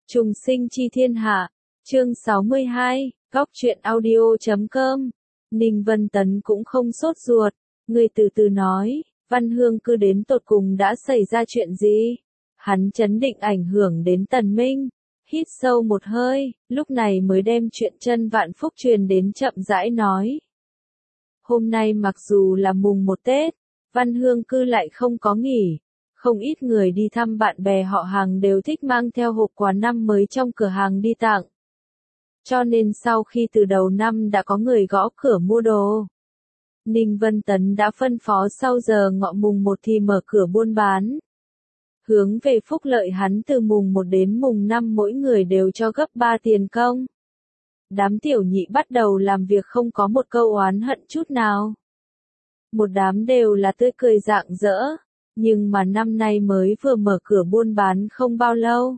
Trùng sinh chi thiên hạ, chương 62, góc truyện audio.com. Ninh Vân Tấn cũng không sốt ruột, người từ từ nói, Văn Hương Cư đến tột cùng đã xảy ra chuyện gì? Hắn chấn định ảnh hưởng đến Tần Minh, hít sâu một hơi, lúc này mới đem chuyện Chân Vạn Phúc truyền đến chậm rãi nói. Hôm nay mặc dù là mùng 1 Tết, Văn Hương Cư lại không có nghỉ. Không ít người đi thăm bạn bè họ hàng đều thích mang theo hộp quà năm mới trong cửa hàng đi tặng. Cho nên sau khi từ đầu năm đã có người gõ cửa mua đồ. Ninh Vân Tấn đã phân phó sau giờ ngọ mùng 1 thì mở cửa buôn bán. Hướng về phúc lợi hắn từ mùng 1 đến mùng 5 mỗi người đều cho gấp 3 tiền công. Đám tiểu nhị bắt đầu làm việc không có một câu oán hận chút nào. Một đám đều là tươi cười rạng rỡ. Nhưng mà năm nay mới vừa mở cửa buôn bán không bao lâu.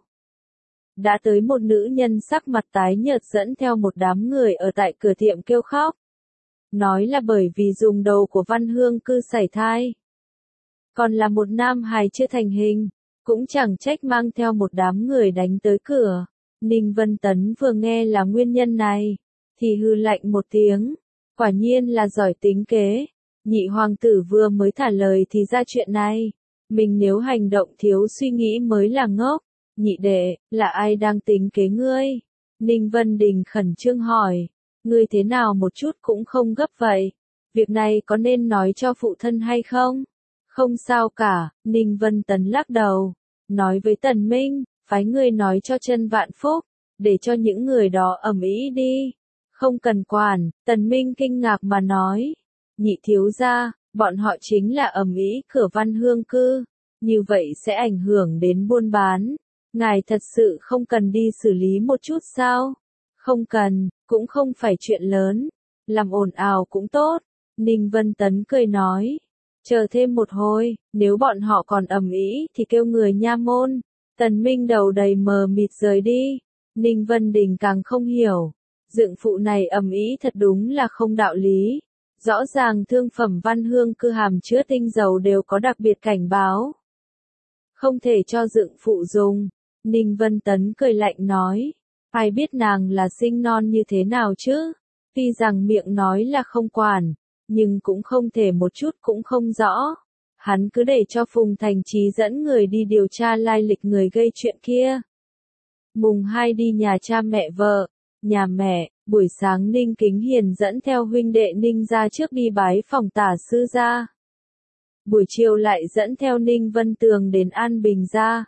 Đã tới một nữ nhân sắc mặt tái nhợt dẫn theo một đám người ở tại cửa tiệm kêu khóc. Nói là bởi vì dùng đầu của Văn Hương Cư sảy thai. Còn là một nam hài chưa thành hình, cũng chẳng trách mang theo một đám người đánh tới cửa. Ninh Vân Tấn vừa nghe là nguyên nhân này, thì hừ lạnh một tiếng. Quả nhiên là giỏi tính kế. Nhị hoàng tử vừa mới thả lời thì ra chuyện này. Mình nếu hành động thiếu suy nghĩ mới là ngốc. Nhị đệ, là ai đang tính kế ngươi? Ninh Vân Đình khẩn trương hỏi. Ngươi thế nào một chút cũng không gấp vậy? Việc này có nên nói cho phụ thân hay không? Không sao cả, Ninh Vân Tấn lắc đầu. Nói với Tần Minh, phái ngươi nói cho Chân Vạn Phúc. Để cho những người đó ầm ĩ đi. Không cần quản, Tần Minh kinh ngạc mà nói. Nhị thiếu gia, bọn họ chính là ầm ĩ cửa Văn Hương Cư, như vậy sẽ ảnh hưởng đến buôn bán. Ngài thật sự không cần đi xử lý một chút sao? Không cần, cũng không phải chuyện lớn, làm ồn ào cũng tốt. Ninh Vân Tấn cười nói, chờ thêm một hồi, nếu bọn họ còn ầm ĩ thì kêu người nha môn. Tần Minh đầu đầy mờ mịt rời đi. Ninh Vân Đình càng không hiểu, dựng phụ này ầm ĩ thật đúng là không đạo lý. Rõ ràng thương phẩm Văn Hương Cư hàm chứa tinh dầu đều có đặc biệt cảnh báo. Không thể cho dựng phụ dùng. Ninh Vân Tấn cười lạnh nói. Ai biết nàng là sinh non như thế nào chứ? Tuy rằng miệng nói là không quản, nhưng cũng không thể một chút cũng không rõ. Hắn cứ để cho Phùng Thành Chí dẫn người đi điều tra lai lịch người gây chuyện kia. Mùng 2 đi nhà cha mẹ vợ. Nhà mẹ, buổi sáng Ninh Kính Hiền dẫn theo huynh đệ Ninh ra trước đi bái phòng Tả sư gia. Buổi chiều lại dẫn theo Ninh Vân Tường đến An Bình gia.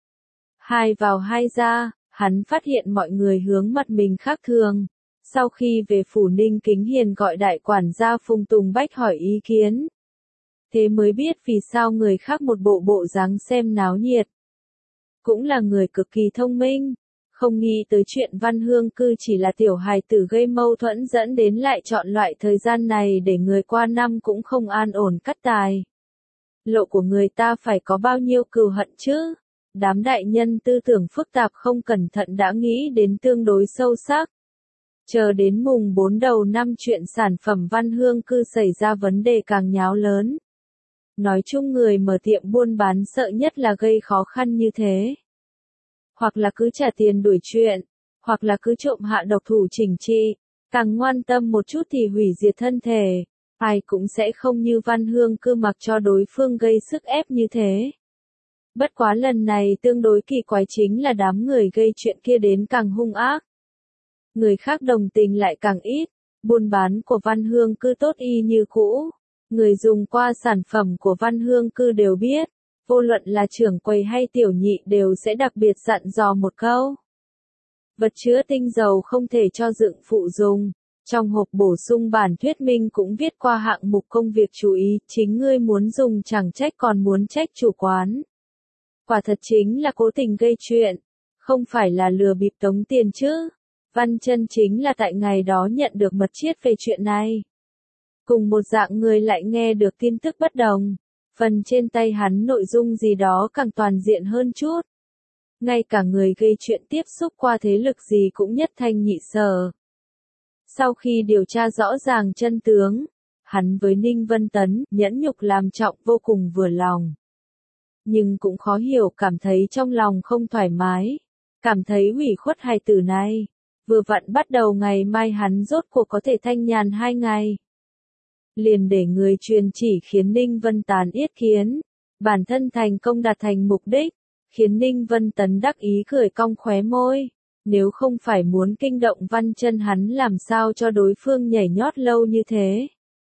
Hai vào hai ra, hắn phát hiện mọi người hướng mặt mình khác thường. Sau khi về phủ Ninh Kính Hiền gọi đại quản gia Phùng Tùng Bách hỏi ý kiến. Thế mới biết vì sao người khác một bộ dáng xem náo nhiệt. Cũng là người cực kỳ thông minh. Không nghĩ tới chuyện Văn Hương Cư chỉ là tiểu hài tử gây mâu thuẫn dẫn đến lại chọn loại thời gian này để người qua năm cũng không an ổn cắt tài. Lộ của người ta phải có bao nhiêu cừu hận chứ? Đám đại nhân tư tưởng phức tạp không cẩn thận đã nghĩ đến tương đối sâu sắc. Chờ đến mùng 4 đầu năm chuyện sản phẩm Văn Hương Cư xảy ra vấn đề càng nháo lớn. Nói chung người mở tiệm buôn bán sợ nhất là gây khó khăn như thế. Hoặc là cứ trả tiền đuổi chuyện, hoặc là cứ trộm hạ độc thủ chỉnh trị, càng ngoan tâm một chút thì hủy diệt thân thể. Ai cũng sẽ không như Văn Hương Cư mặc cho đối phương gây sức ép như thế. Bất quá lần này tương đối kỳ quái chính là đám người gây chuyện kia đến càng hung ác. Người khác đồng tình lại càng ít, buôn bán của Văn Hương Cư tốt y như cũ. Người dùng qua sản phẩm của Văn Hương Cư đều biết. Vô luận là trưởng quầy hay tiểu nhị đều sẽ đặc biệt dặn dò một câu. Vật chứa tinh dầu không thể cho dựng phụ dùng. Trong hộp bổ sung bản thuyết minh cũng viết qua hạng mục công việc chú ý, chính ngươi muốn dùng chẳng trách còn muốn trách chủ quán. Quả thật chính là cố tình gây chuyện, không phải là lừa bịp tống tiền chứ. Văn Chân chính là tại ngày đó nhận được mật chiết về chuyện này. Cùng một dạng người lại nghe được tin tức bất đồng. Phần trên tay hắn nội dung gì đó càng toàn diện hơn chút. Ngay cả người gây chuyện tiếp xúc qua thế lực gì cũng nhất thanh nhị sở. Sau khi điều tra rõ ràng chân tướng, hắn với Ninh Vân Tấn nhẫn nhục làm trọng vô cùng vừa lòng. Nhưng cũng khó hiểu cảm thấy trong lòng không thoải mái. cảm thấy ủy khuất hài tử này. Vừa vặn bắt đầu ngày mai hắn rốt cuộc có thể thanh nhàn 2 ngày. Liền để người truyền chỉ khiến Ninh Vân Tán yết kiến, bản thân thành công đạt thành mục đích, khiến Ninh Vân Tấn đắc ý cười cong khóe môi. Nếu không phải muốn kinh động Văn Chân hắn làm sao cho đối phương nhảy nhót lâu như thế.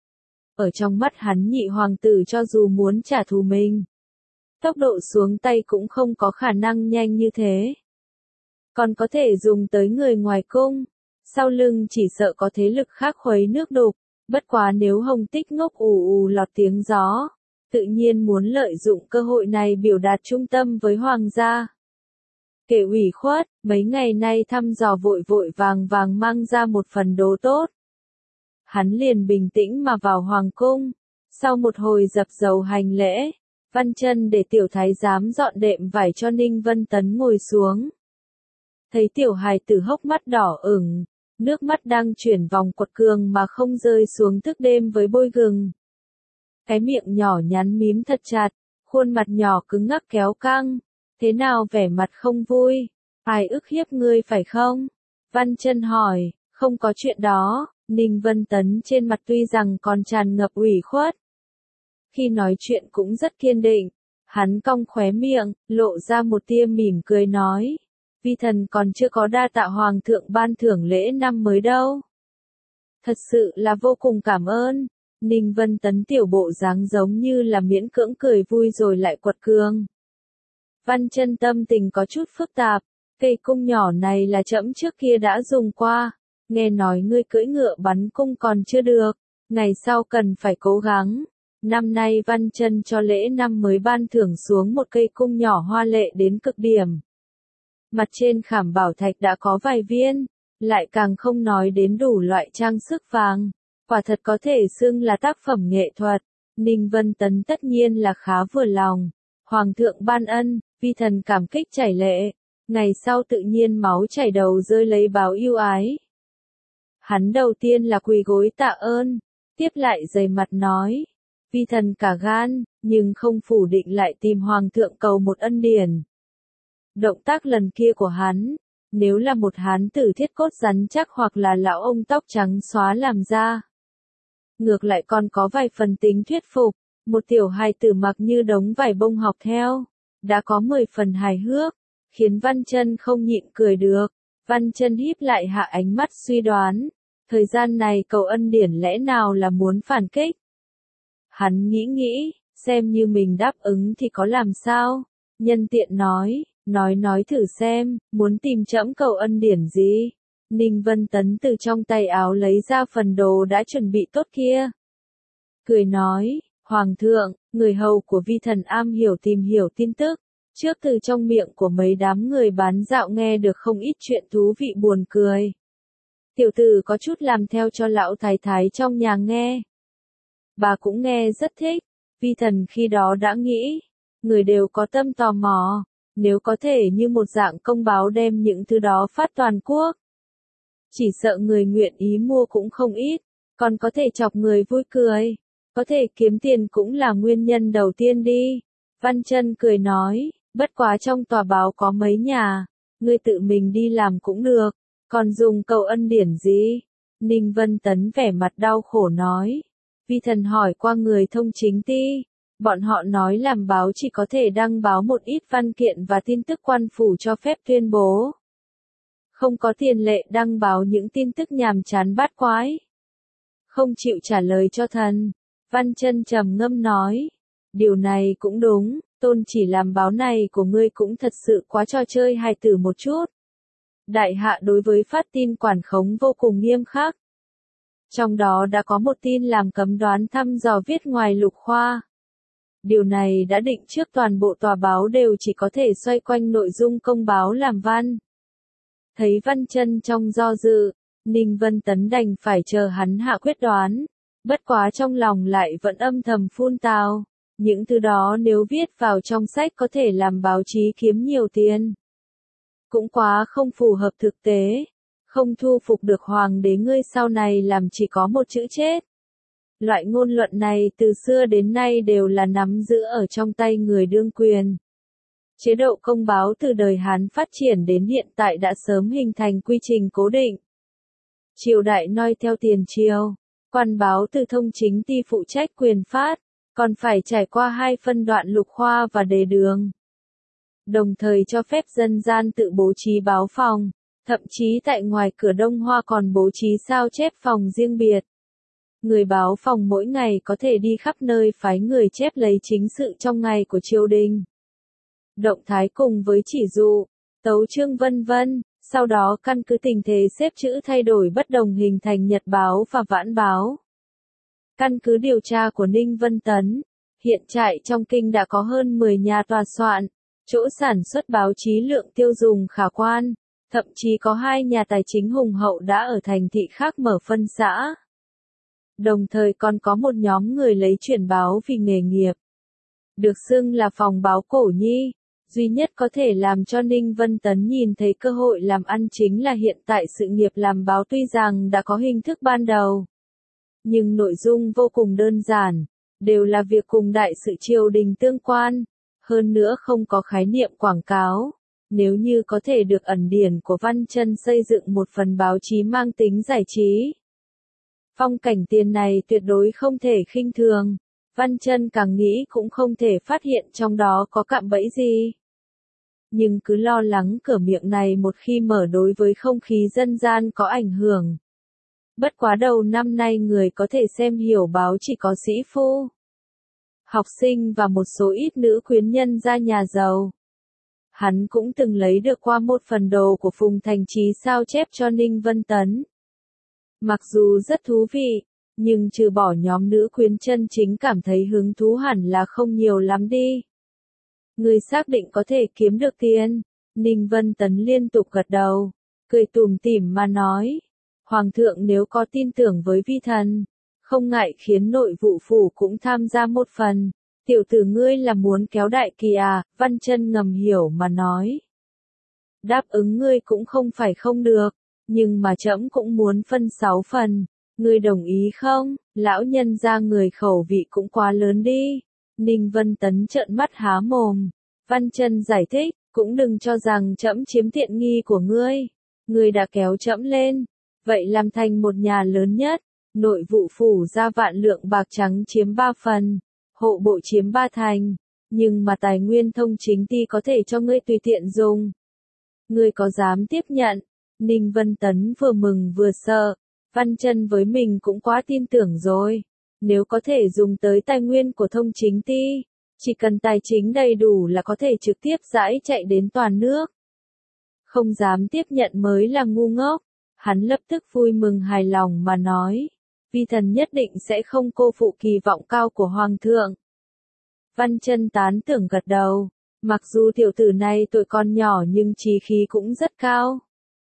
Ở trong mắt hắn nhị hoàng tử cho dù muốn trả thù mình, tốc độ xuống tay cũng không có khả năng nhanh như thế. Còn có thể dùng tới người ngoài cung, sau lưng chỉ sợ có thế lực khác khuấy nước đục, bất quá nếu Hồng Tích ngốc ù ù lọt tiếng gió, tự nhiên muốn lợi dụng cơ hội này biểu đạt trung tâm với hoàng gia. Kể ủy khuất, mấy ngày nay thăm dò vội vội vàng vàng mang ra một phần đồ tốt. Hắn liền bình tĩnh mà vào hoàng cung, sau một hồi dập dầu hành lễ, Văn Chân để tiểu thái giám dọn đệm vải cho Ninh Vân Tấn ngồi xuống. Thấy tiểu hài tử hốc mắt đỏ ửng, nước mắt đang chuyển vòng quật cường mà không rơi xuống thức đêm với bôi gừng. Cái miệng nhỏ nhắn mím thật chặt, khuôn mặt nhỏ cứng ngắc kéo căng, thế nào vẻ mặt không vui, ai ức hiếp ngươi phải không? Văn Chân hỏi, không có chuyện đó, Ninh Vân Tấn trên mặt tuy rằng còn tràn ngập ủy khuất. Khi nói chuyện cũng rất kiên định, hắn cong khóe miệng, lộ ra một tia mỉm cười nói. Vi thần còn chưa có đa tạ hoàng thượng ban thưởng lễ năm mới đâu. Thật sự là vô cùng cảm ơn. Ninh Vân Tấn tiểu bộ dáng giống như là miễn cưỡng cười vui rồi lại quật cường. Văn Chân tâm tình có chút phức tạp, cây cung nhỏ này là trẫm trước kia đã dùng qua, nghe nói ngươi cưỡi ngựa bắn cung còn chưa được, ngày sau cần phải cố gắng. Năm nay Văn Chân cho lễ năm mới ban thưởng xuống một cây cung nhỏ hoa lệ đến cực điểm. Mặt trên khảm bảo thạch đã có vài viên, lại càng không nói đến đủ loại trang sức vàng, quả thật có thể xưng là tác phẩm nghệ thuật. Ninh Vân Tấn tất nhiên là khá vừa lòng, hoàng thượng ban ân, vi thần cảm kích chảy lệ, ngày sau tự nhiên máu chảy đầu rơi lấy báo yêu ái. Hắn đầu tiên là quỳ gối tạ ơn, tiếp lại dày mặt nói, vi thần cả gan, nhưng không phủ định lại tìm hoàng thượng cầu một ân điển. Động tác lần kia của hắn, nếu là một hán tử thiết cốt rắn chắc hoặc là lão ông tóc trắng xóa làm ra, ngược lại còn có vài phần tính thuyết phục, một tiểu hài tử mặc như đống vải bông học theo, đã có 10 phần hài hước, khiến Văn Chân không nhịn cười được. Văn Chân híp lại hạ ánh mắt suy đoán, thời gian này cầu ân điển lẽ nào là muốn phản kích. Hắn nghĩ, xem như mình đáp ứng thì có làm sao, nhân tiện nói thử xem, muốn tìm trẫm cầu ân điển gì. Ninh Vân Tấn từ trong tay áo lấy ra phần đồ đã chuẩn bị tốt kia. Cười nói, Hoàng thượng, người hầu của vi thần am hiểu tìm hiểu tin tức, trước từ trong miệng của mấy đám người bán dạo nghe được không ít chuyện thú vị buồn cười. Tiểu tử có chút làm theo cho lão thái thái trong nhà nghe. Bà cũng nghe rất thích, vi thần khi đó đã nghĩ, người đều có tâm tò mò, nếu có thể như một dạng công báo đem những thứ đó phát toàn quốc. Chỉ sợ người nguyện ý mua cũng không ít, còn có thể chọc người vui cười, có thể kiếm tiền cũng là nguyên nhân đầu tiên đi. Văn Chân cười nói, bất quá trong tòa báo có mấy nhà, ngươi tự mình đi làm cũng được, còn dùng cầu ân điển gì? Ninh Vân Tấn vẻ mặt đau khổ nói, vi thần hỏi qua người thông chính ty, bọn họ nói làm báo chỉ có thể đăng báo một ít văn kiện và tin tức quan phủ cho phép tuyên bố. Không có tiền lệ đăng báo những tin tức nhàm chán bát quái. Không chịu trả lời cho thần. Văn Chân trầm ngâm nói. Điều này cũng đúng, tôn chỉ làm báo này của ngươi cũng thật sự quá trò chơi hài tử một chút. Đại hạ đối với phát tin quản khống vô cùng nghiêm khắc. Trong đó đã có một tin làm cấm đoán thăm dò viết ngoài lục khoa. Điều này đã định trước toàn bộ tòa báo đều chỉ có thể xoay quanh nội dung công báo làm văn. Thấy Văn Chân trong do dự, Ninh Vân Tấn đành phải chờ hắn hạ quyết đoán. Bất quá trong lòng lại vẫn âm thầm phun tào. Những thứ đó nếu viết vào trong sách có thể làm báo chí kiếm nhiều tiền. Cũng quá không phù hợp thực tế. Không thu phục được hoàng đế ngươi sau này làm chỉ có một chữ chết. Loại ngôn luận này từ xưa đến nay đều là nắm giữ ở trong tay người đương quyền. Chế độ công báo từ đời Hán phát triển đến hiện tại đã sớm hình thành quy trình cố định. Triều đại noi theo tiền triều, quan báo từ thông chính ty phụ trách quyền phát, còn phải trải qua 2 phân đoạn lục khoa và đề đường. Đồng thời cho phép dân gian tự bố trí báo phòng, thậm chí tại ngoài cửa Đông Hoa còn bố trí sao chép phòng riêng biệt. Người báo phòng mỗi ngày có thể đi khắp nơi phái người chép lấy chính sự trong ngày của triều đình. Động thái cùng với chỉ dụ, tấu chương vân vân, sau đó căn cứ tình thế xếp chữ thay đổi bất đồng hình thành nhật báo và vãn báo. Căn cứ điều tra của Ninh Vân Tấn, hiện trại trong kinh đã có hơn 10 nhà tòa soạn, chỗ sản xuất báo chí lượng tiêu dùng khả quan, thậm chí có 2 nhà tài chính hùng hậu đã ở thành thị khác mở phân xã. Đồng thời còn có một nhóm người lấy chuyển báo vì nghề nghiệp. Được xưng là phòng báo cổ nhi, duy nhất có thể làm cho Ninh Vân Tấn nhìn thấy cơ hội làm ăn chính là hiện tại sự nghiệp làm báo tuy rằng đã có hình thức ban đầu, nhưng nội dung vô cùng đơn giản, đều là việc cùng đại sự triều đình tương quan, hơn nữa không có khái niệm quảng cáo. Nếu như có thể được ẩn điển của Văn Chân xây dựng một phần báo chí mang tính giải trí, phong cảnh tiền này tuyệt đối không thể khinh thường. Văn Chân càng nghĩ cũng không thể phát hiện trong đó có cạm bẫy gì. Nhưng cứ lo lắng cửa miệng này một khi mở đối với không khí dân gian có ảnh hưởng. Bất quá đầu năm nay người có thể xem hiểu báo chỉ có sĩ phu, học sinh và một số ít nữ quyến nhân gia nhà giàu. Hắn cũng từng lấy được qua một phần đồ của Phùng Thành Chí sao chép cho Ninh Vân Tấn. Mặc dù rất thú vị, nhưng trừ bỏ nhóm nữ quyến chân chính cảm thấy hứng thú hẳn là không nhiều lắm đi. Người xác định có thể kiếm được tiền. Ninh Vân Tấn liên tục gật đầu, cười tủm tỉm mà nói. Hoàng thượng nếu có tin tưởng với vi thần, không ngại khiến nội vụ phủ cũng tham gia một phần. Tiểu tử ngươi là muốn kéo đại kỳ à, Văn Chân ngầm hiểu mà nói. Đáp ứng ngươi cũng không phải không được, nhưng mà trẫm cũng muốn phân 6 phần. Ngươi đồng ý không? Lão nhân gia người khẩu vị cũng quá lớn đi. Ninh Vân Tấn trợn mắt há mồm. Văn Chân giải thích, cũng đừng cho rằng trẫm chiếm tiện nghi của ngươi. Ngươi đã kéo trẫm lên, vậy làm thành một nhà lớn nhất. Nội vụ phủ ra vạn lượng bạc trắng chiếm 3 phần, hộ bộ chiếm 3 thành, nhưng mà tài nguyên thông chính ty có thể cho ngươi tùy tiện dùng. Ngươi có dám tiếp nhận? Ninh Vân Tấn vừa mừng vừa sợ. Văn Chân với mình cũng quá tin tưởng rồi. Nếu có thể dùng tới tài nguyên của thông chính ty, chỉ cần tài chính đầy đủ là có thể trực tiếp rãi chạy đến toàn nước. Không dám tiếp nhận mới là ngu ngốc. Hắn lập tức vui mừng hài lòng mà nói. Vi thần nhất định sẽ không cô phụ kỳ vọng cao của Hoàng thượng. Văn Chân tán tưởng gật đầu. Mặc dù tiểu tử này tuổi còn nhỏ nhưng chí khí cũng rất cao.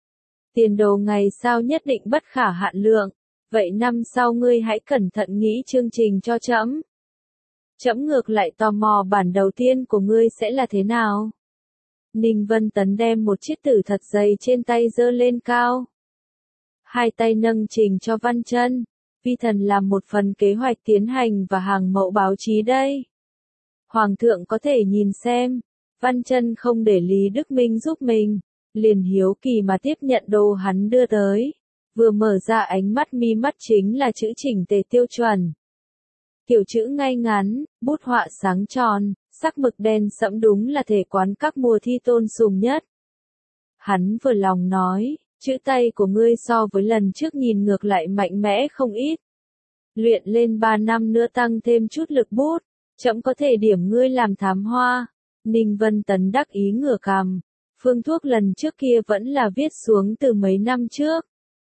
Tiền đồ ngày sau nhất định bất khả hạn lượng. Vậy năm sau ngươi hãy cẩn thận nghĩ chương trình cho trẫm. Trẫm ngược lại tò mò bản đầu tiên của ngươi sẽ là thế nào? Ninh Vân Tấn đem một chiếc tử thật dày trên tay giơ lên cao. Hai tay nâng trình cho Văn Chân. Vi thần làm một phần kế hoạch tiến hành và hàng mẫu báo chí đây. Hoàng thượng có thể nhìn xem. Văn Chân không để Lý Đức Minh giúp mình, liền hiếu kỳ mà tiếp nhận đồ hắn đưa tới. Vừa mở ra ánh mắt mi mắt chính là chữ chỉnh tề tiêu chuẩn. Kiểu chữ ngay ngắn, bút họa sáng tròn, sắc mực đen sẫm đúng là thể quán các mùa thi tôn sùng nhất. Hắn vừa lòng nói, chữ tay của ngươi so với lần trước nhìn ngược lại mạnh mẽ không ít. Luyện lên 3 năm nữa tăng thêm chút lực bút, trẫm có thể điểm ngươi làm thám hoa. Ninh Vân Tấn đắc ý ngửa cằm, phương thuốc lần trước kia vẫn là viết xuống từ mấy năm trước.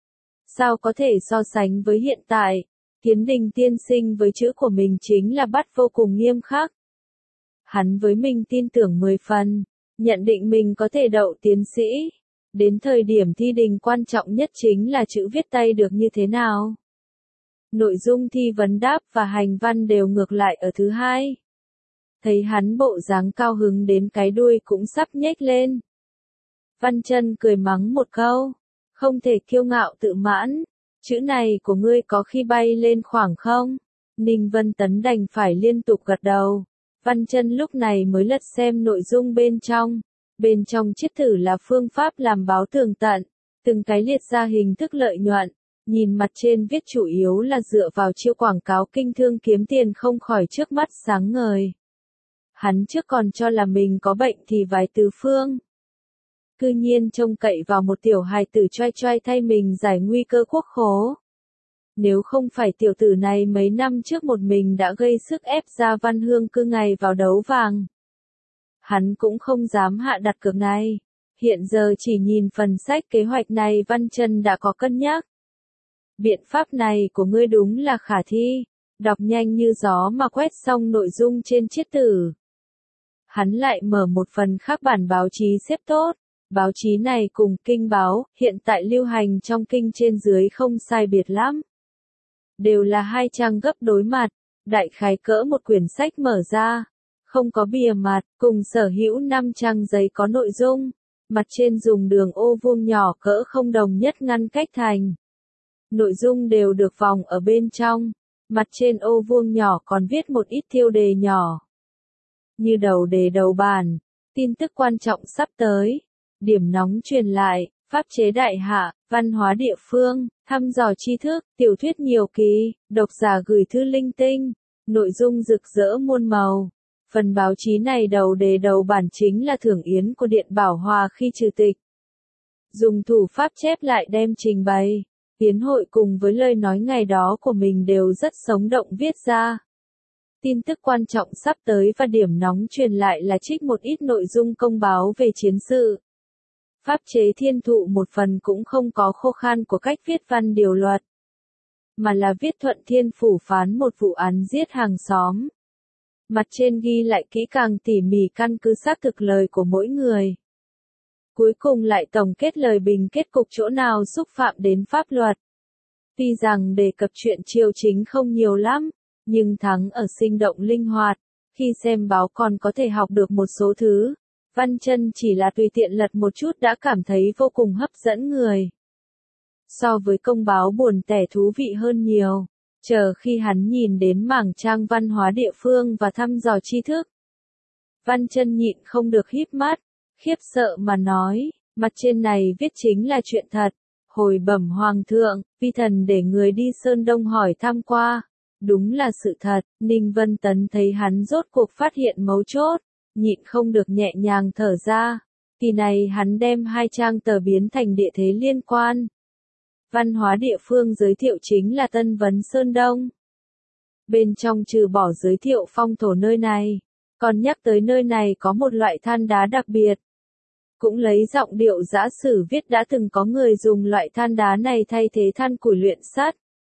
Sao có thể so sánh với hiện tại? Kiến Đình tiên sinh với chữ của mình chính là bắt vô cùng nghiêm khắc. Hắn với mình tin tưởng 10 phần, nhận định mình có thể đậu tiến sĩ. Đến thời điểm thi đình quan trọng nhất chính là chữ viết tay được như thế nào. Nội dung thi vấn đáp và hành văn đều ngược lại ở thứ hai. Thấy hắn bộ dáng cao hứng đến cái đuôi cũng sắp nhếch lên. Văn Chân cười mắng một câu, không thể kiêu ngạo tự mãn, chữ này của ngươi có khi bay lên khoảng không? Ninh Vân Tấn đành phải liên tục gật đầu. Văn Chân lúc này mới lật xem nội dung bên trong. Bên trong chiết thử là phương pháp làm báo tường tận, từng cái liệt ra hình thức lợi nhuận. Nhìn mặt trên viết chủ yếu là dựa vào chiêu quảng cáo kinh thương kiếm tiền không khỏi trước mắt sáng ngời. Hắn trước còn cho là mình có bệnh thì vái tứ phương. Cư nhiên trông cậy vào một tiểu hài tử choai choai thay mình giải nguy cơ quốc khố. Nếu không phải tiểu tử này mấy năm trước một mình đã gây sức ép ra Văn Hương Cư ngày vào đấu vàng, hắn cũng không dám hạ đặt cược này. Hiện giờ chỉ nhìn phần sách kế hoạch này Văn Chân đã có cân nhắc. Biện pháp này của ngươi đúng là khả thi. Đọc nhanh như gió mà quét xong nội dung trên chiết tử. Hắn lại mở một phần khác bản báo chí xếp tốt. Báo chí này cùng Kinh Báo, hiện tại lưu hành trong kinh trên dưới không sai biệt lắm. Đều là 2 trang gấp đối mặt, đại khái cỡ một quyển sách mở ra. Không có bìa mặt, cùng sở hữu 5 trang giấy có nội dung. Mặt trên dùng đường ô vuông nhỏ cỡ không đồng nhất ngăn cách thành. Nội dung đều được vòng ở bên trong. Mặt trên ô vuông nhỏ còn viết một ít tiêu đề nhỏ. Như đầu đề đầu bản, tin tức quan trọng sắp tới, điểm nóng truyền lại, pháp chế đại hạ, văn hóa địa phương, thăm dò tri thức, tiểu thuyết nhiều kỳ, độc giả gửi thư linh tinh, nội dung rực rỡ muôn màu. Phần báo chí này đầu đề đầu bản chính là thưởng yến của Điện Bảo Hòa khi trừ tịch. Dùng thủ pháp chép lại đem trình bày. Yến hội cùng với lời nói ngày đó của mình đều rất sống động viết ra. Tin tức quan trọng sắp tới và điểm nóng truyền lại là trích một ít nội dung công báo về chiến sự. Pháp chế thiên thụ một phần cũng không có khô khan của cách viết văn điều luật, mà là viết thuận thiên phủ phán một vụ án giết hàng xóm. Mặt trên ghi lại kỹ càng tỉ mỉ căn cứ xác thực lời của mỗi người. Cuối cùng lại tổng kết lời bình kết cục chỗ nào xúc phạm đến pháp luật. Tuy rằng đề cập chuyện triều chính không nhiều lắm, nhưng thắng ở sinh động linh hoạt. Khi xem báo còn có thể học được một số thứ. Văn Chân chỉ là tùy tiện lật một chút đã cảm thấy vô cùng hấp dẫn người. So với công báo buồn tẻ thú vị hơn nhiều. Chờ khi hắn nhìn đến mảng trang văn hóa địa phương và thăm dò tri thức. Văn Chân nhịn không được híp mắt, khiếp sợ mà nói, mặt trên này viết chính là chuyện thật. Hồi bẩm hoàng thượng, vi thần để người đi Sơn Đông hỏi thăm qua. Đúng là sự thật, Ninh Vân Tấn thấy hắn rốt cuộc phát hiện mấu chốt, nhịn không được nhẹ nhàng thở ra. Kỳ này hắn đem 2 trang tờ biến thành địa thế liên quan. Văn hóa địa phương giới thiệu chính là Tân Vấn Sơn Đông. Bên trong trừ bỏ giới thiệu phong thổ nơi này, còn nhắc tới nơi này có một loại than đá đặc biệt. Cũng lấy giọng điệu giã sử viết đã từng có người dùng loại than đá này thay thế than củi luyện sắt.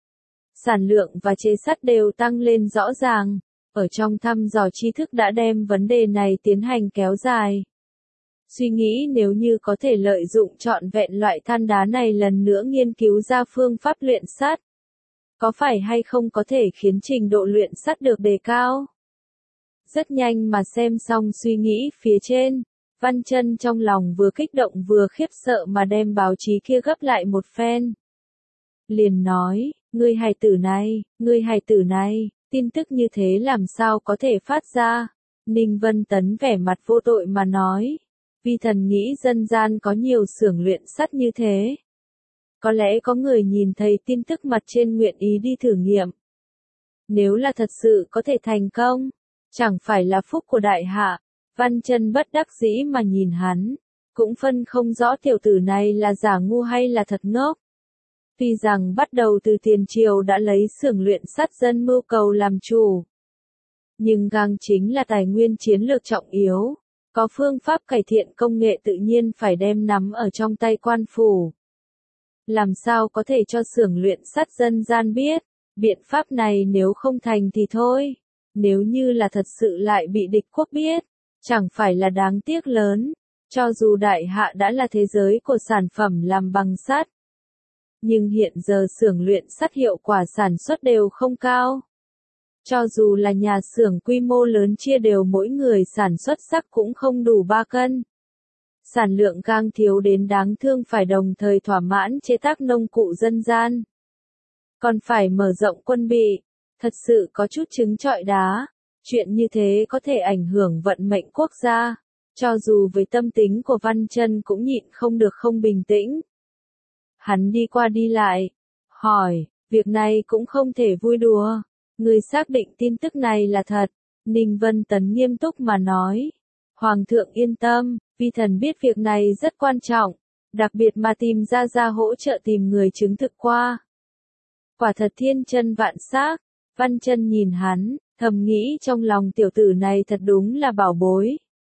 Sản lượng và chế sắt đều tăng lên rõ ràng. Ở trong thăm dò tri thức đã đem vấn đề này tiến hành kéo dài. Suy nghĩ nếu như có thể lợi dụng trọn vẹn loại than đá này lần nữa nghiên cứu ra phương pháp luyện sắt. Có phải hay không có thể khiến trình độ luyện sắt được đề cao? Rất nhanh mà xem xong suy nghĩ phía trên. Văn Chân trong lòng vừa kích động vừa khiếp sợ mà đem báo chí kia gấp lại một phen. Liền nói, ngươi hài tử này, tin tức như thế làm sao có thể phát ra? Ninh Vân Tấn vẻ mặt vô tội mà nói, vi thần nghĩ dân gian có nhiều xưởng luyện sắt như thế. Có lẽ có người nhìn thấy tin tức mặt trên nguyện ý đi thử nghiệm. Nếu là thật sự có thể thành công, chẳng phải là phúc của đại hạ. Văn Chân bất đắc dĩ mà nhìn hắn, cũng phân không rõ tiểu tử này là giả ngu hay là thật ngốc. Tuy rằng bắt đầu từ tiền triều đã lấy xưởng luyện sắt dân mưu cầu làm chủ, nhưng gang chính là tài nguyên chiến lược trọng yếu, có phương pháp cải thiện công nghệ tự nhiên phải đem nắm ở trong tay quan phủ. Làm sao có thể cho xưởng luyện sắt dân gian biết, biện pháp này nếu không thành thì thôi, nếu như là thật sự lại bị địch quốc biết. Chẳng phải là đáng tiếc lớn, cho dù đại hạ đã là thế giới của sản phẩm làm bằng sắt. Nhưng hiện giờ xưởng luyện sắt hiệu quả sản xuất đều không cao. Cho dù là nhà xưởng quy mô lớn chia đều mỗi người sản xuất sắt cũng không đủ 3 cân. Sản lượng gang thiếu đến đáng thương phải đồng thời thỏa mãn chế tác nông cụ dân gian. Còn phải mở rộng quân bị, thật sự có chút trứng trọi đá. Chuyện như thế có thể ảnh hưởng vận mệnh quốc gia. Cho dù với tâm tính của Văn Chân cũng nhịn không được không bình tĩnh. Hắn đi qua đi lại, hỏi, việc này cũng không thể vui đùa. Người xác định tin tức này là thật. Ninh Vân Tấn nghiêm túc mà nói. Hoàng thượng yên tâm, vi thần biết việc này rất quan trọng. Đặc biệt mà tìm ra hỗ trợ tìm người chứng thực qua. Quả thật thiên chân vạn xác. Văn Chân nhìn hắn, thầm nghĩ trong lòng tiểu tử này thật đúng là bảo bối.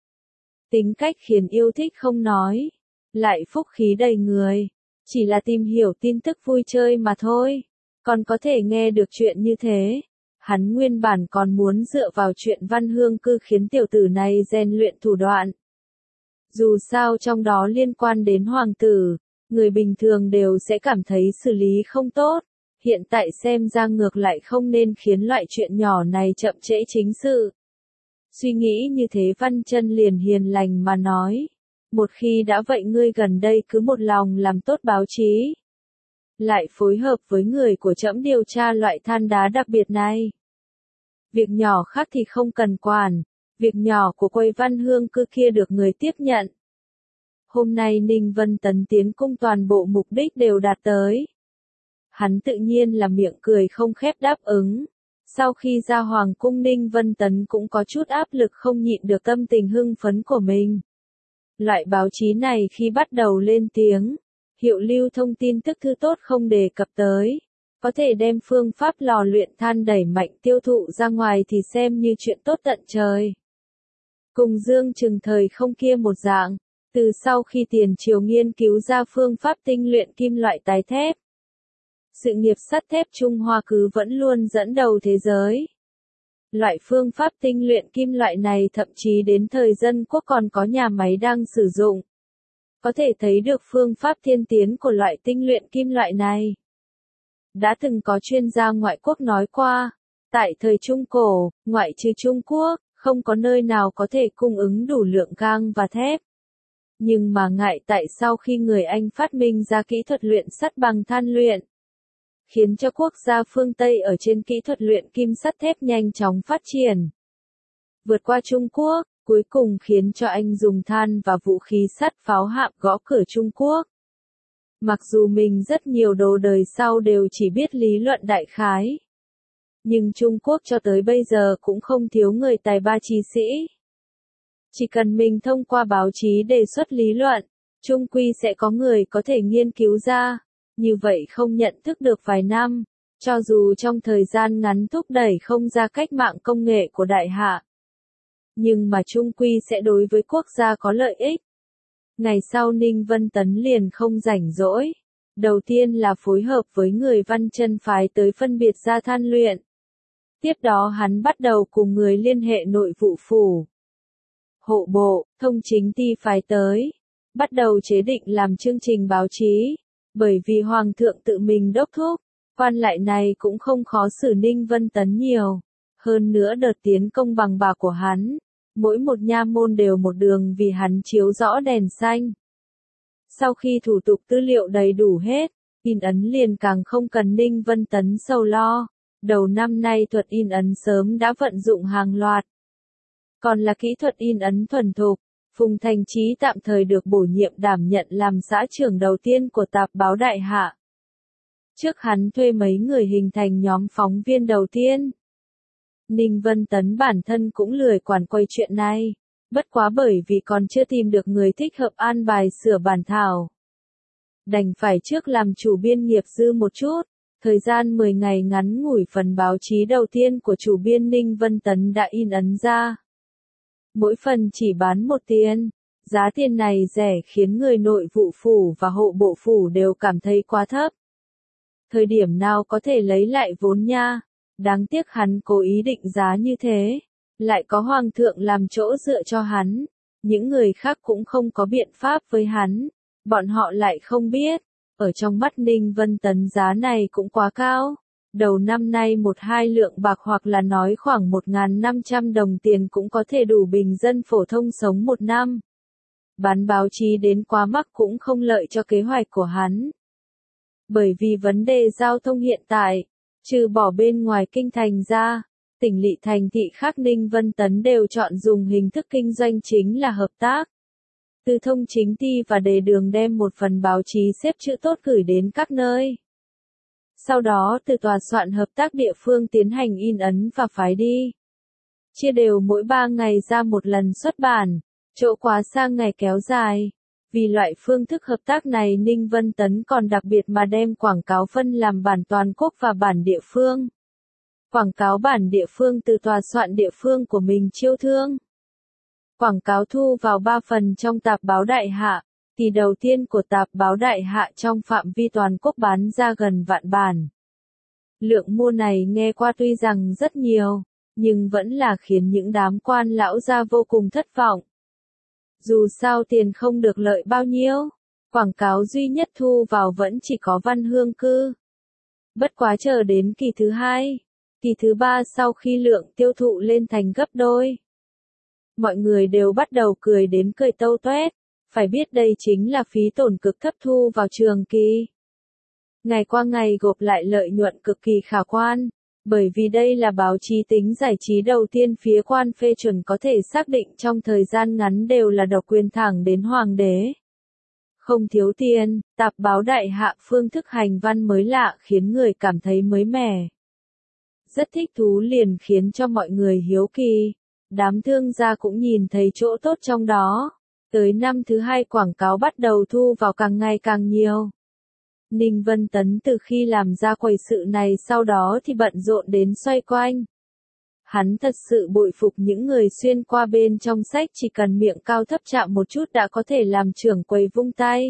Tính cách khiến yêu thích không nói. Lại phúc khí đầy người. Chỉ là tìm hiểu tin tức vui chơi mà thôi. Còn có thể nghe được chuyện như thế. Hắn nguyên bản còn muốn dựa vào chuyện Văn Hương Cư khiến tiểu tử này rèn luyện thủ đoạn. Dù sao trong đó liên quan đến hoàng tử, người bình thường đều sẽ cảm thấy xử lý không tốt. Hiện tại xem ra ngược lại không nên khiến loại chuyện nhỏ này chậm trễ chính sự. Suy nghĩ như thế Văn Chân liền hiền lành mà nói. Một khi đã vậy ngươi gần đây cứ một lòng làm tốt báo chí. Lại phối hợp với người của trẫm điều tra loại than đá đặc biệt này. Việc nhỏ khác thì không cần quản. Việc nhỏ của quầy Văn Hương Cư kia được người tiếp nhận. Hôm nay Ninh Vân Tấn tiến cung toàn bộ mục đích đều đạt tới. Hắn tự nhiên là miệng cười không khép đáp ứng. Sau khi ra hoàng cung Ninh Vân Tấn cũng có chút áp lực không nhịn được tâm tình hưng phấn của mình. Loại báo chí này khi bắt đầu lên tiếng, hiệu lưu thông tin tức thư tốt không đề cập tới. Có thể đem phương pháp lò luyện than đẩy mạnh tiêu thụ ra ngoài thì xem như chuyện tốt tận trời. Cùng Dương Trừng thời không kia một dạng, từ sau khi tiền triều nghiên cứu ra phương pháp tinh luyện kim loại tái thép. Sự nghiệp sắt thép Trung Hoa cứ vẫn luôn dẫn đầu thế giới. Loại phương pháp tinh luyện kim loại này thậm chí đến thời dân quốc còn có nhà máy đang sử dụng. Có thể thấy được phương pháp tiên tiến của loại tinh luyện kim loại này. Đã từng có chuyên gia ngoại quốc nói qua, tại thời Trung Cổ, ngoại trừ Trung Quốc, không có nơi nào có thể cung ứng đủ lượng gang và thép. Nhưng mà ngại tại sau khi người Anh phát minh ra kỹ thuật luyện sắt bằng than luyện, khiến cho quốc gia phương Tây ở trên kỹ thuật luyện kim sắt thép nhanh chóng phát triển. Vượt qua Trung Quốc, cuối cùng khiến cho Anh dùng than và vũ khí sắt pháo hạm gõ cửa Trung Quốc. Mặc dù mình rất nhiều đồ đời sau đều chỉ biết lý luận đại khái. Nhưng Trung Quốc cho tới bây giờ cũng không thiếu người tài ba trí sĩ. Chỉ cần mình thông qua báo chí đề xuất lý luận, chung quy sẽ có người có thể nghiên cứu ra. Như vậy không nhận thức được vài năm, cho dù trong thời gian ngắn thúc đẩy không ra cách mạng công nghệ của đại hạ. Nhưng mà chung quy sẽ đối với quốc gia có lợi ích. Ngày sau Ninh Vân Tấn liền không rảnh rỗi. Đầu tiên là phối hợp với người Văn Chân phái tới phân biệt ra than luyện. Tiếp đó hắn bắt đầu cùng người liên hệ nội vụ phủ, hộ bộ, thông chính ty phái tới. Bắt đầu chế định làm chương trình báo chí. Bởi vì Hoàng thượng tự mình đốc thúc, quan lại này cũng không khó xử Ninh Vân Tấn nhiều. Hơn nữa đợt tiến công bằng bạc của hắn, mỗi một nha môn đều một đường vì hắn chiếu rõ đèn xanh. Sau khi thủ tục tư liệu đầy đủ hết, in ấn liền càng không cần Ninh Vân Tấn sầu lo. Đầu năm nay thuật in ấn sớm đã vận dụng hàng loạt. Còn là kỹ thuật in ấn thuần thục, Phùng Thành Chí tạm thời được bổ nhiệm đảm nhận làm xã trưởng đầu tiên của tạp báo Đại Hạ. Trước hắn thuê mấy người hình thành nhóm phóng viên đầu tiên. Ninh Vân Tấn bản thân cũng lười quản quay chuyện này, bất quá bởi vì còn chưa tìm được người thích hợp an bài sửa bản thảo. Đành phải trước làm chủ biên nghiệp dư một chút, thời gian 10 ngày ngắn ngủi phần báo chí đầu tiên của chủ biên Ninh Vân Tấn đã in ấn ra. Mỗi phần chỉ bán 1 tiền, giá tiền này rẻ khiến người nội vụ phủ và hộ bộ phủ đều cảm thấy quá thấp. Thời điểm nào có thể lấy lại vốn nha, đáng tiếc hắn cố ý định giá như thế, lại có hoàng thượng làm chỗ dựa cho hắn, những người khác cũng không có biện pháp với hắn, bọn họ lại không biết, ở trong mắt Ninh Vân Tấn giá này cũng quá cao. Đầu năm nay 1-2 lượng bạc hoặc là nói khoảng 1.500 đồng tiền cũng có thể đủ bình dân phổ thông sống một năm. Bán báo chí đến quá mắc cũng không lợi cho kế hoạch của hắn. Bởi vì vấn đề giao thông hiện tại, trừ bỏ bên ngoài kinh thành ra, tỉnh lỵ thành thị khác Ninh Vân Tấn đều chọn dùng hình thức kinh doanh chính là hợp tác. Từ Thông Chính Ty và Đề Đường đem một phần báo chí xếp chữ tốt gửi đến các nơi. Sau đó từ tòa soạn hợp tác địa phương tiến hành in ấn và phái đi. Chia đều mỗi 3 ngày ra một lần xuất bản, chỗ quá sang ngày kéo dài. Vì loại phương thức hợp tác này Ninh Vân Tấn còn đặc biệt mà đem quảng cáo phân làm bản toàn quốc và bản địa phương. Quảng cáo bản địa phương từ tòa soạn địa phương của mình chiêu thương. Quảng cáo thu vào 3 phần trong tạp báo Đại Hạ, kỳ đầu tiên của tạp báo Đại Hạ trong phạm vi toàn quốc bán ra gần vạn bản. Lượng mua này nghe qua tuy rằng rất nhiều, nhưng vẫn là khiến những đám quan lão gia vô cùng thất vọng. Dù sao tiền không được lợi bao nhiêu, quảng cáo duy nhất thu vào vẫn chỉ có Văn Hương Cư. Bất quá chờ đến kỳ thứ 2, kỳ thứ 3 sau khi lượng tiêu thụ lên thành gấp đôi. Mọi người đều bắt đầu cười đến cười tâu toét, phải biết đây chính là phí tổn cực thấp thu vào trường kỳ. Ngày qua ngày gộp lại lợi nhuận cực kỳ khả quan, bởi vì đây là báo chí tính giải trí đầu tiên phía quan phê chuẩn có thể xác định trong thời gian ngắn đều là độc quyền thẳng đến hoàng đế. Không thiếu tiền, tạp báo Đại Hạ phương thức hành văn mới lạ khiến người cảm thấy mới mẻ. Rất thích thú liền khiến cho mọi người hiếu kỳ. Đám thương gia cũng nhìn thấy chỗ tốt trong đó. Tới năm thứ 2 quảng cáo bắt đầu thu vào càng ngày càng nhiều. Ninh Vân Tấn từ khi làm ra quầy sự này sau đó thì bận rộn đến xoay quanh. Hắn thật sự bội phục những người xuyên qua bên trong sách chỉ cần miệng cao thấp chạm một chút đã có thể làm trưởng quầy vung tay.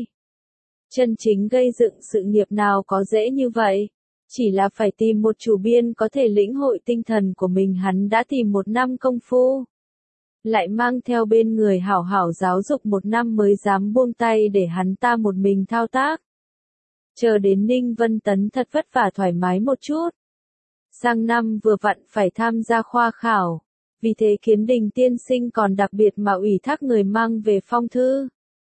Chân chính gây dựng sự nghiệp nào có dễ như vậy. Chỉ là phải tìm một chủ biên có thể lĩnh hội tinh thần của mình hắn đã tìm 1 năm công phu. Lại mang theo bên người hảo hảo giáo dục 1 năm mới dám buông tay để hắn ta một mình thao tác. Chờ đến Ninh Vân Tấn thật vất vả thoải mái một chút. Sang năm vừa vặn phải tham gia khoa khảo. Vì thế Kiến Đình tiên sinh còn đặc biệt mà ủy thác người mang về phong thư.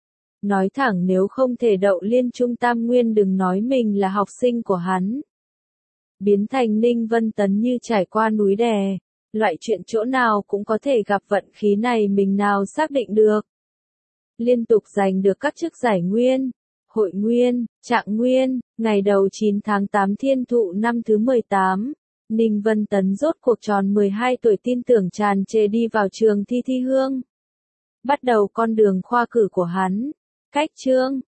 Nói thẳng nếu không thể đậu liên trung tam nguyên đừng nói mình là học sinh của hắn. Biến thành Ninh Vân Tấn như trải qua núi đè, loại chuyện chỗ nào cũng có thể gặp vận khí này mình nào xác định được. Liên tục giành được các chức giải nguyên, hội nguyên, trạng nguyên, ngày đầu 9 tháng 8 thiên thụ năm thứ 18, Ninh Vân Tấn rốt cuộc tròn 12 tuổi tin tưởng tràn trề đi vào trường thi thi hương. Bắt đầu con đường khoa cử của hắn, cách chương,